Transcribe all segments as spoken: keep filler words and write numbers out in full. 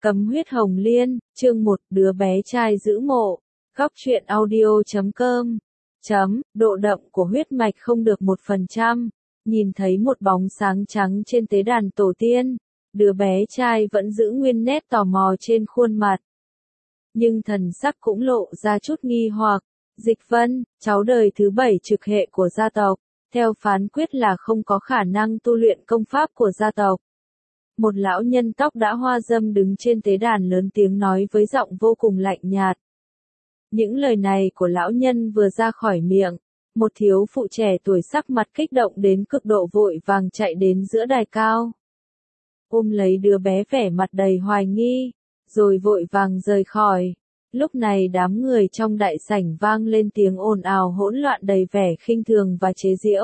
Cấm huyết hồng liên, chương một, đứa bé trai giữ mộ. Góc truyện audio chấm com. Chấm, độ đậm của huyết mạch không được một phần trăm. Nhìn thấy một bóng sáng trắng trên tế đàn tổ tiên, đứa bé trai vẫn giữ nguyên nét tò mò trên khuôn mặt. Nhưng thần sắc cũng lộ ra chút nghi hoặc. Dịch Vân, cháu đời thứ bảy trực hệ của gia tộc, theo phán quyết là không có khả năng tu luyện công pháp của gia tộc. Một lão nhân tóc đã hoa râm đứng trên tế đàn lớn tiếng nói với giọng vô cùng lạnh nhạt. Những lời này của lão nhân vừa ra khỏi miệng, một thiếu phụ trẻ tuổi sắc mặt kích động đến cực độ vội vàng chạy đến giữa đài cao. Ôm lấy đứa bé vẻ mặt đầy hoài nghi, rồi vội vàng rời khỏi. Lúc này đám người trong đại sảnh vang lên tiếng ồn ào hỗn loạn đầy vẻ khinh thường và chế giễu.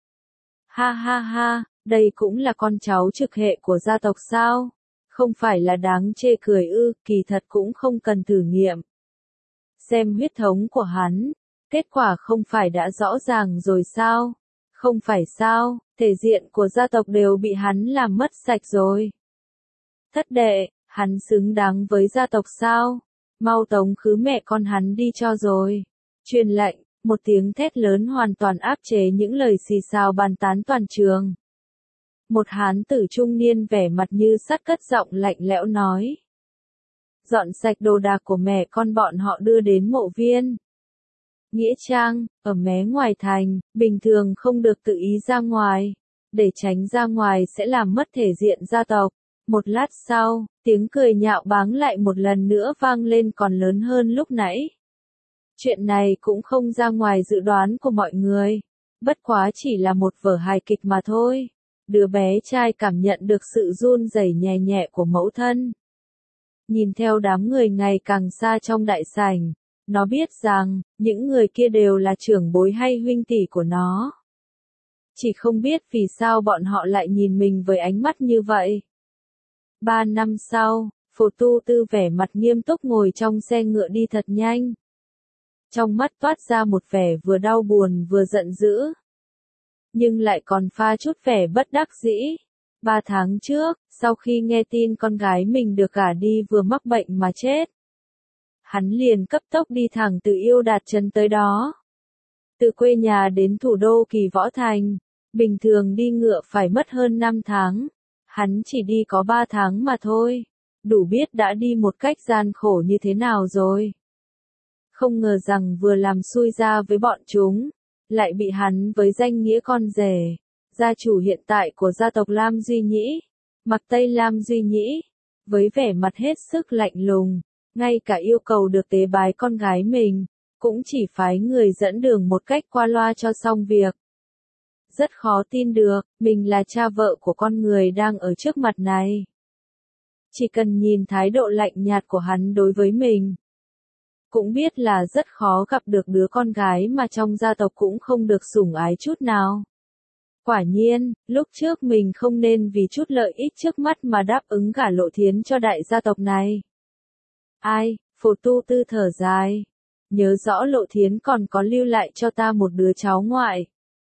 Ha ha ha, đây cũng là con cháu trực hệ của gia tộc sao? Không phải là đáng chê cười ư, kỳ thật cũng không cần thử nghiệm. Xem huyết thống của hắn, kết quả không phải đã rõ ràng rồi sao? Không phải sao, thể diện của gia tộc đều bị hắn làm mất sạch rồi. Thất đệ, hắn xứng đáng với gia tộc sao? Mau tống khứ mẹ con hắn đi cho rồi. Truyền lệnh, một tiếng thét lớn hoàn toàn áp chế những lời xì xào bàn tán toàn trường. Một hán tử trung niên vẻ mặt như sắt cất giọng lạnh lẽo nói. Dọn sạch đồ đạc của mẹ con bọn họ đưa đến mộ viên. Nghĩa trang, ở mé ngoài thành, bình thường không được tự ý ra ngoài. Để tránh ra ngoài sẽ làm mất thể diện gia tộc. Một lát sau, tiếng cười nhạo báng lại một lần nữa vang lên còn lớn hơn lúc nãy. Chuyện này cũng không ra ngoài dự đoán của mọi người. Bất quá chỉ là một vở hài kịch mà thôi. Đứa bé trai cảm nhận được sự run rẩy nhẹ nhẹ của mẫu thân. Nhìn theo đám người ngày càng xa trong đại sảnh, nó biết rằng, những người kia đều là trưởng bối hay huynh tỷ của nó. Chỉ không biết vì sao bọn họ lại nhìn mình với ánh mắt như vậy. Ba năm sau, Phổ Tu Tư vẻ mặt nghiêm túc ngồi trong xe ngựa đi thật nhanh. Trong mắt toát ra một vẻ vừa đau buồn vừa giận dữ. Nhưng lại còn pha chút vẻ bất đắc dĩ. Ba tháng trước, sau khi nghe tin con gái mình được gả đi vừa mắc bệnh mà chết, hắn liền cấp tốc đi thẳng từ Yêu Đạt Trấn tới đó. Từ quê nhà đến thủ đô Kỳ Võ Thành, bình thường đi ngựa phải mất hơn năm tháng. Hắn chỉ đi có ba tháng mà thôi, đủ biết đã đi một cách gian khổ như thế nào rồi. Không ngờ rằng vừa làm xui ra với bọn chúng, lại bị hắn với danh nghĩa con rể, gia chủ hiện tại của gia tộc Lam Duy Nhĩ, Mặc Tây Lam Duy Nhĩ, với vẻ mặt hết sức lạnh lùng, ngay cả yêu cầu được tế bái con gái mình, cũng chỉ phái người dẫn đường một cách qua loa cho xong việc. Rất khó tin được, mình là cha vợ của con người đang ở trước mặt này. Chỉ cần nhìn thái độ lạnh nhạt của hắn đối với mình, cũng biết là rất khó gặp được đứa con gái mà trong gia tộc cũng không được sủng ái chút nào. Quả nhiên, lúc trước mình không nên vì chút lợi ích trước mắt mà đáp ứng gả Lộ Thiến cho đại gia tộc này. Ai, Phổ Tu Tư thở dài. Nhớ rõ Lộ Thiến còn có lưu lại cho ta một đứa cháu ngoại.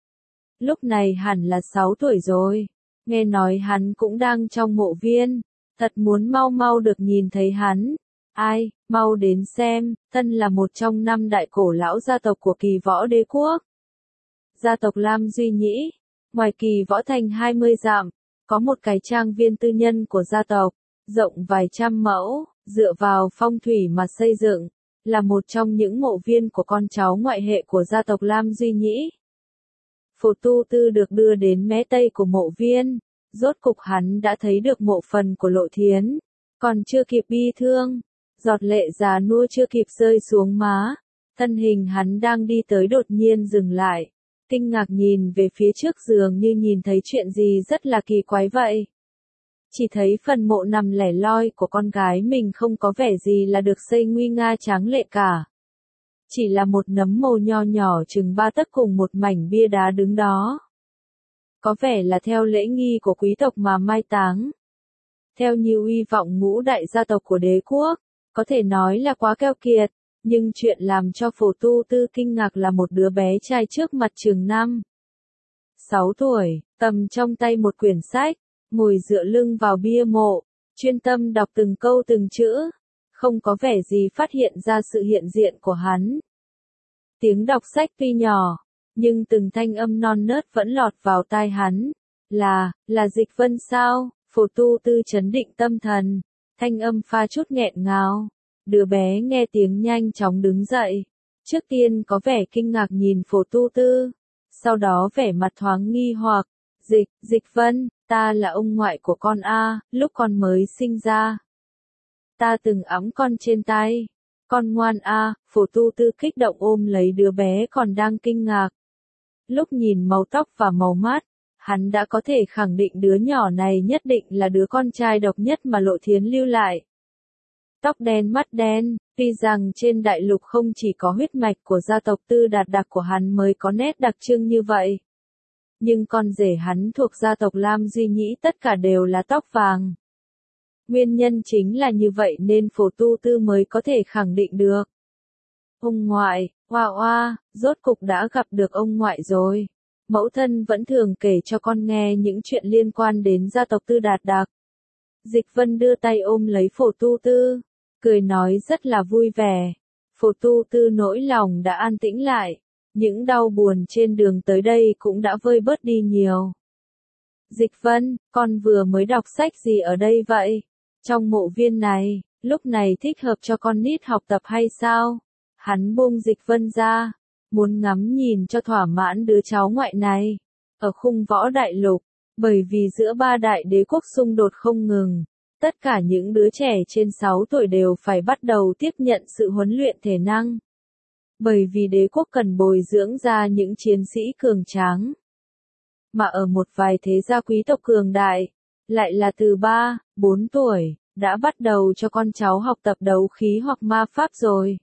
Lúc này hẳn là sáu tuổi rồi. Nghe nói hắn cũng đang trong mộ viên. Thật muốn mau mau được nhìn thấy hắn. Ai, mau đến xem, thân là một trong năm đại cổ lão gia tộc của Kỳ Võ Đế Quốc. Gia tộc Lam Duy Nhĩ, ngoài Kỳ Võ Thành hai mươi dặm, có một cái trang viên tư nhân của gia tộc, rộng vài trăm mẫu, dựa vào phong thủy mà xây dựng, là một trong những mộ viên của con cháu ngoại hệ của gia tộc Lam Duy Nhĩ. Phổ Tu Tư được đưa đến mé tây của mộ viên, rốt cục hắn đã thấy được mộ phần của Lộ Thiến, còn chưa kịp bi thương, giọt lệ già nua chưa kịp rơi xuống má, thân hình hắn đang đi tới đột nhiên dừng lại, kinh ngạc nhìn về phía trước dường như nhìn thấy chuyện gì rất là kỳ quái vậy. Chỉ thấy phần mộ nằm lẻ loi của con gái mình không có vẻ gì là được xây nguy nga tráng lệ cả. Chỉ là một nấm mồ nho nhỏ chừng ba tấc cùng một mảnh bia đá đứng đó. Có vẻ là theo lễ nghi của quý tộc mà mai táng. Theo như uy vọng ngũ đại gia tộc của đế quốc, có thể nói là quá keo kiệt, nhưng chuyện làm cho Phổ Tu Tư kinh ngạc là một đứa bé trai trước mặt chừng năm, sáu tuổi, cầm trong tay một quyển sách, ngồi dựa lưng vào bia mộ, chuyên tâm đọc từng câu từng chữ, không có vẻ gì phát hiện ra sự hiện diện của hắn. Tiếng đọc sách tuy nhỏ, nhưng từng thanh âm non nớt vẫn lọt vào tai hắn. Là, là Dịch Vân sao? Phổ Tu Tư trấn định tâm thần, thanh âm pha chút nghẹn ngào. Đứa bé nghe tiếng nhanh chóng đứng dậy. Trước tiên có vẻ kinh ngạc nhìn Phổ Tu Tư, sau đó vẻ mặt thoáng nghi hoặc. Dịch, Dịch Vân, ta là ông ngoại của con a, lúc con mới sinh ra. Ta từng ẵm con trên tay. Con ngoan a, Phổ Tu Tư kích động ôm lấy đứa bé còn đang kinh ngạc. Lúc nhìn màu tóc và màu mắt, hắn đã có thể khẳng định đứa nhỏ này nhất định là đứa con trai độc nhất mà Lộ Thiến lưu lại. Tóc đen mắt đen, tuy rằng trên đại lục không chỉ có huyết mạch của gia tộc Tư Đạt Đặc của hắn mới có nét đặc trưng như vậy. Nhưng con rể hắn thuộc gia tộc Lam Duy Nhĩ tất cả đều là tóc vàng. Nguyên nhân chính là như vậy nên Phổ Tu Tư mới có thể khẳng định được. Ông ngoại, oa oa, rốt cục đã gặp được ông ngoại rồi. Mẫu thân vẫn thường kể cho con nghe những chuyện liên quan đến gia tộc Tư Đạt Đặc. Dịch Vân đưa tay ôm lấy Phổ Tu Tư, cười nói rất là vui vẻ. Phổ Tu Tư nỗi lòng đã an tĩnh lại, những đau buồn trên đường tới đây cũng đã vơi bớt đi nhiều. Dịch Vân, con vừa mới đọc sách gì ở đây vậy? Trong mộ viên này, lúc này thích hợp cho con nít học tập hay sao? Hắn buông Dịch Vân ra, muốn ngắm nhìn cho thỏa mãn đứa cháu ngoại này. Ở khung võ đại lục, bởi vì giữa ba đại đế quốc xung đột không ngừng, tất cả những đứa trẻ trên sáu tuổi đều phải bắt đầu tiếp nhận sự huấn luyện thể năng. Bởi vì đế quốc cần bồi dưỡng ra những chiến sĩ cường tráng. Mà ở một vài thế gia quý tộc cường đại, lại là từ ba, bốn tuổi, đã bắt đầu cho con cháu học tập đấu khí hoặc ma pháp rồi.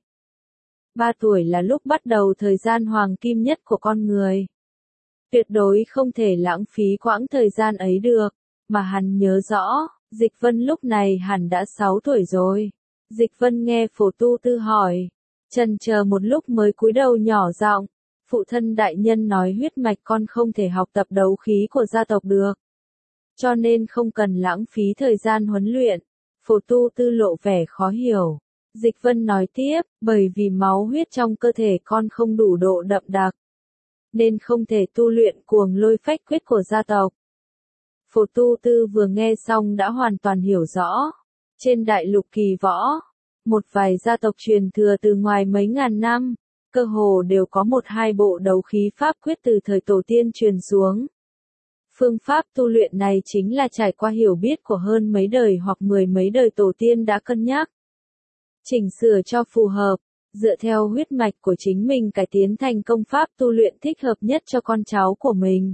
ba tuổi là lúc bắt đầu thời gian hoàng kim nhất của con người. Tuyệt đối không thể lãng phí quãng thời gian ấy được, mà hắn nhớ rõ, Dịch Vân lúc này hẳn đã sáu tuổi rồi. Dịch Vân nghe Phổ Tu Tư hỏi, chần chờ một lúc mới cúi đầu nhỏ giọng, phụ thân đại nhân nói huyết mạch con không thể học tập đấu khí của gia tộc được. Cho nên không cần lãng phí thời gian huấn luyện. Phổ Tu Tư lộ vẻ khó hiểu. Dịch Vân nói tiếp, bởi vì máu huyết trong cơ thể con không đủ độ đậm đặc, nên không thể tu luyện cuồng lôi phách quyết của gia tộc. Phổ Tu Tư vừa nghe xong đã hoàn toàn hiểu rõ. Trên đại lục kỳ võ, một vài gia tộc truyền thừa từ ngoài mấy ngàn năm, cơ hồ đều có một hai bộ đấu khí pháp quyết từ thời tổ tiên truyền xuống. Phương pháp tu luyện này chính là trải qua hiểu biết của hơn mấy đời hoặc mười mấy đời tổ tiên đã cân nhắc, chỉnh sửa cho phù hợp, dựa theo huyết mạch của chính mình cải tiến thành công pháp tu luyện thích hợp nhất cho con cháu của mình.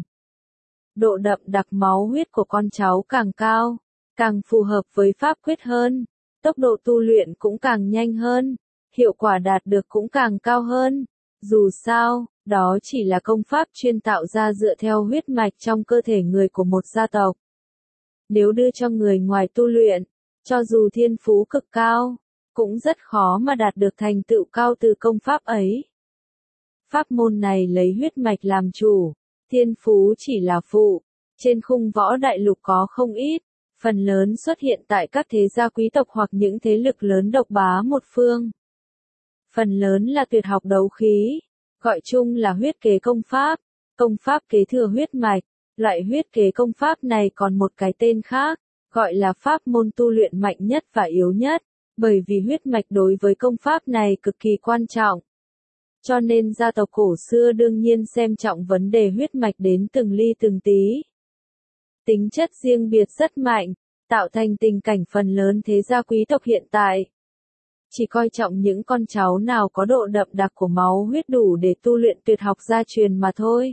Độ đậm đặc máu huyết của con cháu càng cao, càng phù hợp với pháp quyết hơn, tốc độ tu luyện cũng càng nhanh hơn, hiệu quả đạt được cũng càng cao hơn. Dù sao, đó chỉ là công pháp chuyên tạo ra dựa theo huyết mạch trong cơ thể người của một gia tộc. Nếu đưa cho người ngoài tu luyện, cho dù thiên phú cực cao, cũng rất khó mà đạt được thành tựu cao từ công pháp ấy. Pháp môn này lấy huyết mạch làm chủ, thiên phú chỉ là phụ. Trên khung võ đại lục có không ít, phần lớn xuất hiện tại các thế gia quý tộc hoặc những thế lực lớn độc bá một phương. Phần lớn là tuyệt học đấu khí, gọi chung là huyết kế công pháp, công pháp kế thừa huyết mạch. Loại huyết kế công pháp này còn một cái tên khác, gọi là pháp môn tu luyện mạnh nhất và yếu nhất, bởi vì huyết mạch đối với công pháp này cực kỳ quan trọng. Cho nên gia tộc cổ xưa đương nhiên xem trọng vấn đề huyết mạch đến từng ly từng tí. Tính chất riêng biệt rất mạnh, tạo thành tình cảnh phần lớn thế gia quý tộc hiện tại. Chỉ coi trọng những con cháu nào có độ đậm đặc của máu huyết đủ để tu luyện tuyệt học gia truyền mà thôi.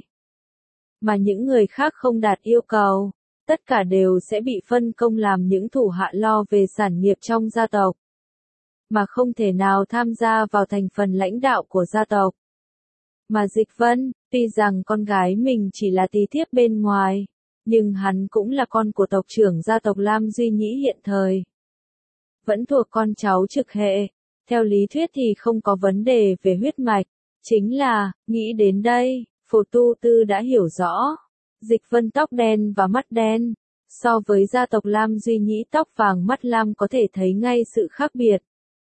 Mà những người khác không đạt yêu cầu, tất cả đều sẽ bị phân công làm những thủ hạ lo về sản nghiệp trong gia tộc, mà không thể nào tham gia vào thành phần lãnh đạo của gia tộc. Mà Dịch Vân, tuy rằng con gái mình chỉ là tí thiếp bên ngoài, nhưng hắn cũng là con của tộc trưởng gia tộc Lam Duy Nhĩ hiện thời. Vẫn thuộc con cháu trực hệ, theo lý thuyết thì không có vấn đề về huyết mạch, chính là, nghĩ đến đây, Phổ Tu Tư đã hiểu rõ. Dịch Vân tóc đen và mắt đen, So với gia tộc Lam Duy Nhĩ tóc vàng mắt lam có thể thấy ngay sự khác biệt.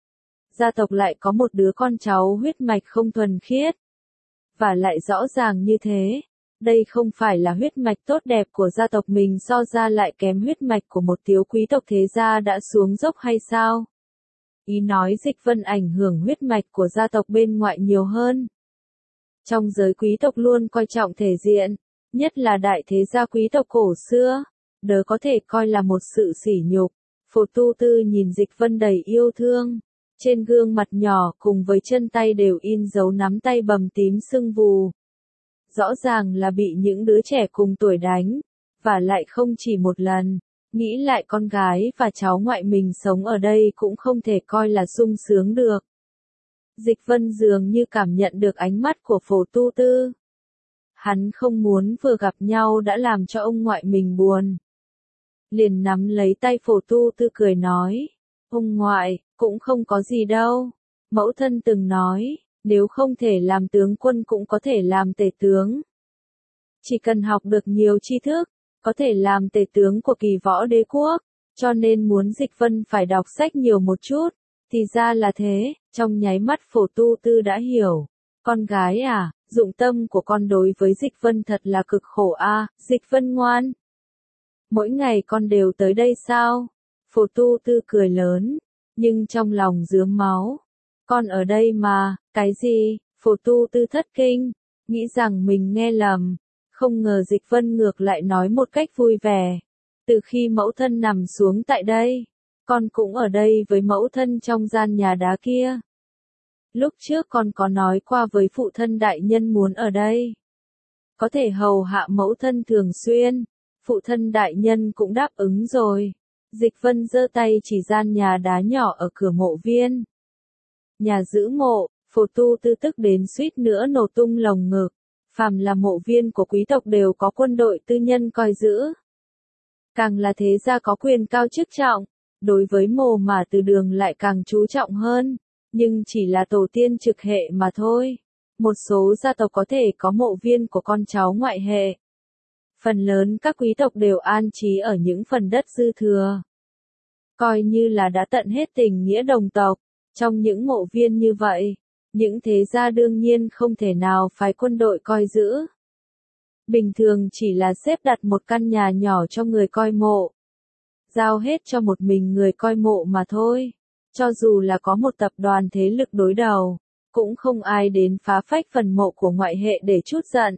Gia tộc lại có một đứa con cháu huyết mạch không thuần khiết. Và lại rõ ràng như thế. Đây không phải là huyết mạch tốt đẹp của gia tộc mình so ra lại kém huyết mạch của một tiếu quý tộc thế gia đã xuống dốc hay sao? Ý nói Dịch Vân ảnh hưởng huyết mạch của gia tộc bên ngoại nhiều hơn. Trong giới quý tộc luôn coi trọng thể diện, nhất là đại thế gia quý tộc cổ xưa, đớ có thể coi là một sự sỉ nhục. Phổ Tu Tư nhìn Dịch Vân đầy yêu thương, trên gương mặt nhỏ cùng với chân tay đều in dấu nắm tay bầm tím sưng vù. Rõ ràng là bị những đứa trẻ cùng tuổi đánh, và lại không chỉ một lần. Nghĩ lại con gái và cháu ngoại mình sống ở đây cũng không thể coi là sung sướng được. Dịch Vân dường như cảm nhận được ánh mắt của Phổ Tu Tư. Hắn không muốn vừa gặp nhau đã làm cho ông ngoại mình buồn. Liền nắm lấy tay Phổ Tu Tư cười nói, ông ngoại, cũng không có gì đâu. Mẫu thân từng nói, nếu không thể làm tướng quân cũng có thể làm tể tướng. Chỉ cần học được nhiều tri thức, có thể làm tể tướng của Kỳ Võ Đế quốc, cho nên muốn Dịch Vân phải đọc sách nhiều một chút. Thì ra là thế, trong nháy mắt Phổ Tu Tư đã hiểu. Con gái à, dụng tâm của con đối với Dịch Vân thật là cực khổ a, à, Dịch Vân ngoan. Mỗi ngày con đều tới đây sao? Phổ Tu Tư cười lớn, nhưng trong lòng rướm máu. Con ở đây mà, cái gì? Phổ Tu Tư thất kinh, nghĩ rằng mình nghe lầm. Không ngờ Dịch Vân ngược lại nói một cách vui vẻ. Từ khi mẫu thân nằm xuống tại đây, con cũng ở đây với mẫu thân trong gian nhà đá kia. Lúc trước con có nói qua với phụ thân đại nhân muốn ở đây. Có thể hầu hạ mẫu thân thường xuyên, phụ thân đại nhân cũng đáp ứng rồi. Dịch Vân giơ tay chỉ gian nhà đá nhỏ ở cửa mộ viên. Nhà giữ mộ, Phổ Tu Tư tức đến suýt nữa nổ tung lồng ngực. Phàm là mộ viên của quý tộc đều có quân đội tư nhân coi giữ. Càng là thế gia có quyền cao chức trọng, đối với mồ mả từ đường lại càng chú trọng hơn, nhưng chỉ là tổ tiên trực hệ mà thôi. Một số gia tộc có thể có mộ viên của con cháu ngoại hệ. Phần lớn các quý tộc đều an trí ở những phần đất dư thừa. Coi như là đã tận hết tình nghĩa đồng tộc, trong những mộ viên như vậy. Những thế gia đương nhiên không thể nào phái quân đội coi giữ. Bình thường chỉ là xếp đặt một căn nhà nhỏ cho người coi mộ. Giao hết cho một mình người coi mộ mà thôi. Cho dù là có một tập đoàn thế lực đối đầu, cũng không ai đến phá phách phần mộ của ngoại hệ để trút giận.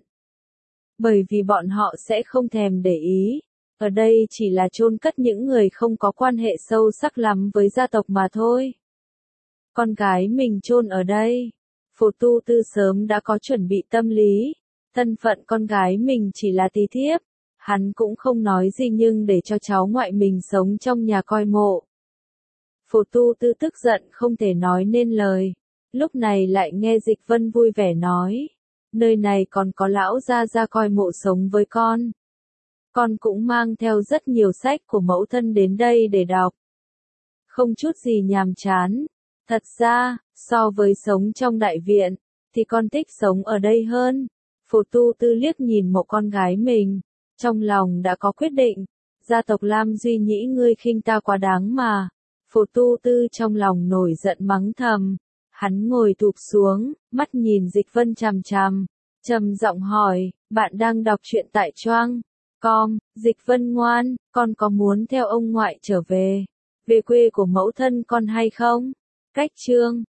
Bởi vì bọn họ sẽ không thèm để ý. Ở đây chỉ là chôn cất những người không có quan hệ sâu sắc lắm với gia tộc mà thôi. Con gái mình chôn ở đây. Phổ Tu Tư sớm đã có chuẩn bị tâm lý. Thân phận con gái mình chỉ là tí thiếp. Hắn cũng không nói gì nhưng để cho cháu ngoại mình sống trong nhà coi mộ. Phổ Tu Tư tức giận không thể nói nên lời. Lúc này lại nghe Dịch Vân vui vẻ nói. Nơi này còn có lão gia gia coi mộ sống với con. Con cũng mang theo rất nhiều sách của mẫu thân đến đây để đọc. Không chút gì nhàm chán. Thật ra, so với sống trong đại viện, thì con thích sống ở đây hơn. Phổ Tu Tư liếc nhìn mộ con gái mình, trong lòng đã có quyết định. Gia tộc Lam Duy Nhĩ ngươi khinh ta quá đáng mà. Phổ Tu Tư trong lòng nổi giận mắng thầm. Hắn ngồi thụp xuống, mắt nhìn Dịch Vân chằm chằm, trầm giọng hỏi, bạn đang đọc truyện tại Choang com, Dịch Vân ngoan, con có muốn theo ông ngoại trở về, về quê của mẫu thân con hay không? Cách chương